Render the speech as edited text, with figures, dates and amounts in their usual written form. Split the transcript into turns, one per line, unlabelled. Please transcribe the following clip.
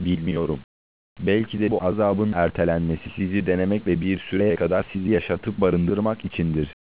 Bilmiyorum. Belki de bu azabın ertelenmesi sizi denemek ve bir süreye kadar sizi yaşatıp barındırmak içindir.